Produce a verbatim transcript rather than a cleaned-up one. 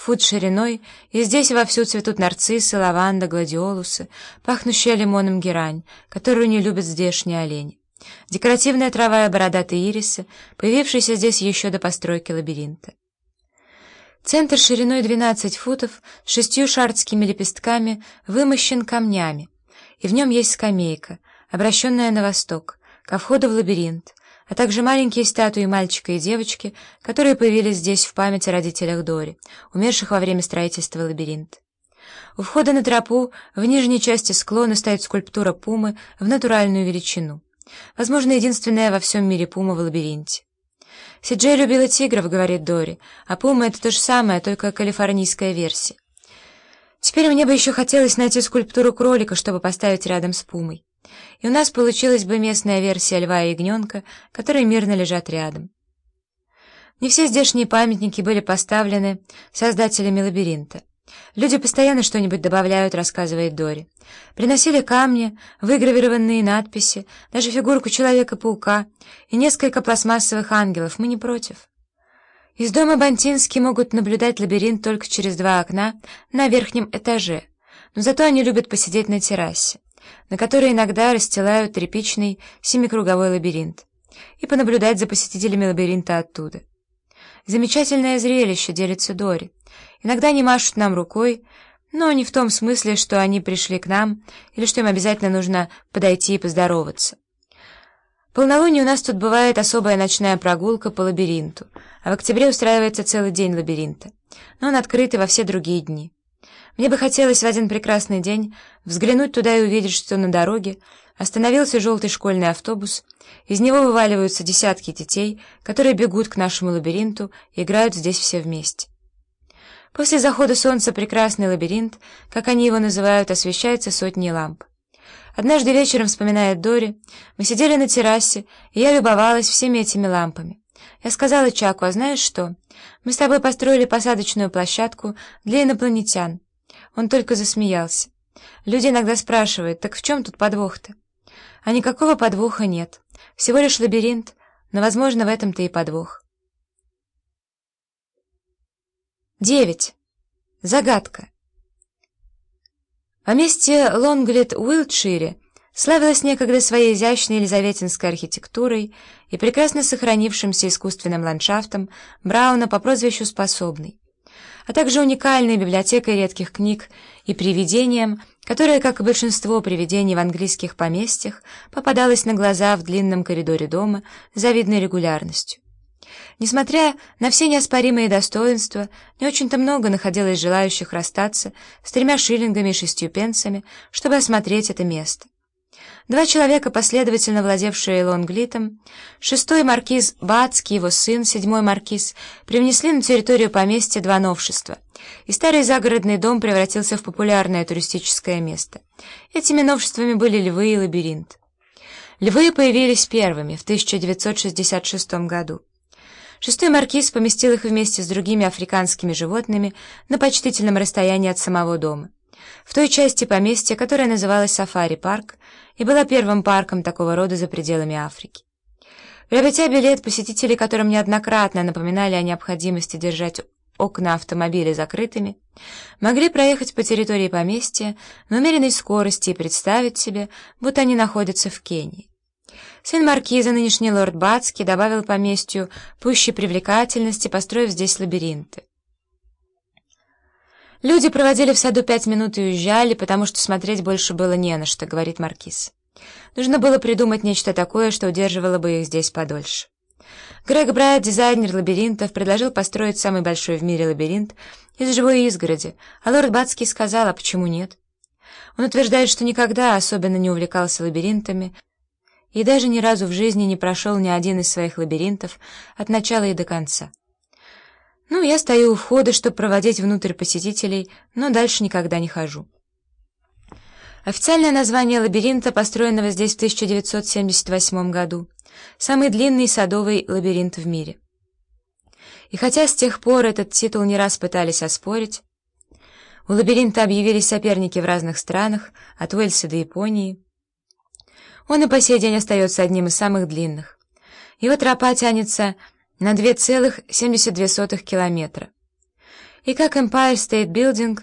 фут шириной, и здесь вовсю цветут нарциссы, лаванда, гладиолусы, пахнущая лимоном герань, которую не любят здешние олени. Декоративная трава и бородатые ирисы, появившиеся здесь еще до постройки лабиринта. Центр шириной двенадцать футов с шестью шардскими лепестками вымощен камнями, и в нем есть скамейка, обращенная на восток, ко входу в лабиринт, а также маленькие статуи мальчика и девочки, которые появились здесь в память о родителях Дори, умерших во время строительства лабиринта. У входа на тропу в нижней части склона стоит скульптура пумы в натуральную величину. Возможно, единственная во всем мире пума в лабиринте. Си-Джей любила тигров, говорит Дори, а пума — это то же самое, только калифорнийская версия. Теперь мне бы еще хотелось найти скульптуру кролика, чтобы поставить рядом с пумой. И у нас получилась бы местная версия льва и ягненка, которые мирно лежат рядом. Не все здешние памятники были поставлены создателями лабиринта. Люди постоянно что-нибудь добавляют, рассказывает Дори. Приносили камни, выгравированные надписи, даже фигурку Человека-паука и несколько пластмассовых ангелов. Мы не против. Из дома Бантински могут наблюдать лабиринт только через два окна на верхнем этаже, но зато они любят посидеть на террасе, на которой иногда расстилают тряпичный семикруговой лабиринт, и понаблюдать за посетителями лабиринта оттуда. Замечательное зрелище, делится Дори. Иногда они машут нам рукой, но не в том смысле, что они пришли к нам или что им обязательно нужно подойти и поздороваться. В полнолуние у нас тут бывает особая ночная прогулка по лабиринту, а в октябре устраивается целый день лабиринта, но он открыт и во все другие дни. Мне бы хотелось в один прекрасный день взглянуть туда и увидеть, что на дороге остановился желтый школьный автобус, из него вываливаются десятки детей, которые бегут к нашему лабиринту и играют здесь все вместе. После захода солнца прекрасный лабиринт, как они его называют, освещается сотней ламп. Однажды вечером, вспоминает Дори, мы сидели на террасе, и я любовалась всеми этими лампами. Я сказала Чаку: а знаешь что? Мы с тобой построили посадочную площадку для инопланетян. Он только засмеялся. Люди иногда спрашивают: так в чем тут подвох-то? А никакого подвоха нет. Всего лишь лабиринт, но, возможно, в этом-то и подвох. девять. Загадка. Поместье Лонглит в Уилтшире славилось некогда своей изящной елизаветинской архитектурой и прекрасно сохранившимся искусственным ландшафтом Брауна по прозвищу Способный, а также уникальной библиотекой редких книг и привидением, которое, как и большинство привидений в английских поместьях, попадалось на глаза в длинном коридоре дома с завидной регулярностью. Несмотря на все неоспоримые достоинства, не очень-то много находилось желающих расстаться с тремя шиллингами и шестью пенсами, чтобы осмотреть это место. Два человека, последовательно владевшие Лонглитом, шестой маркиз Бацкий и его сын, седьмой маркиз, привнесли на территорию поместья два новшества, и старый загородный дом превратился в популярное туристическое место. Этими новшествами были львы и лабиринт. Львы появились первыми в тысяча девятьсот шестьдесят шестом году. Шестой маркиз поместил их вместе с другими африканскими животными на почтительном расстоянии от самого дома, в той части поместья, которая называлась Сафари-парк и была первым парком такого рода за пределами Африки. Приобретя билет, посетители, которым неоднократно напоминали о необходимости держать окна автомобиля закрытыми, могли проехать по территории поместья на умеренной скорости и представить себе, будто они находятся в Кении. Сын маркиза, нынешний лорд Бацкий, добавил поместью пущей привлекательности, построив здесь лабиринты. Люди проводили в саду пять минут и уезжали, потому что смотреть больше было не на что, говорит маркиз. Нужно было придумать нечто такое, что удерживало бы их здесь подольше. Грег Брайт, дизайнер лабиринтов, предложил построить самый большой в мире лабиринт из живой изгороди, а лорд Бацкий сказал: а почему нет? Он утверждает, что никогда особенно не увлекался лабиринтами и даже ни разу в жизни не прошел ни один из своих лабиринтов от начала и до конца. Ну, я стою у входа, чтобы проводить внутрь посетителей, но дальше никогда не хожу. Официальное название лабиринта, построенного здесь в тысяча девятьсот семьдесят восьмом году, самый длинный садовый лабиринт в мире. И хотя с тех пор этот титул не раз пытались оспорить, у лабиринта объявились соперники в разных странах, от Уэльса до Японии, он и по сей день остается одним из самых длинных. Его тропа тянется на две целых семьдесят две сотых километра. и как Empire State Building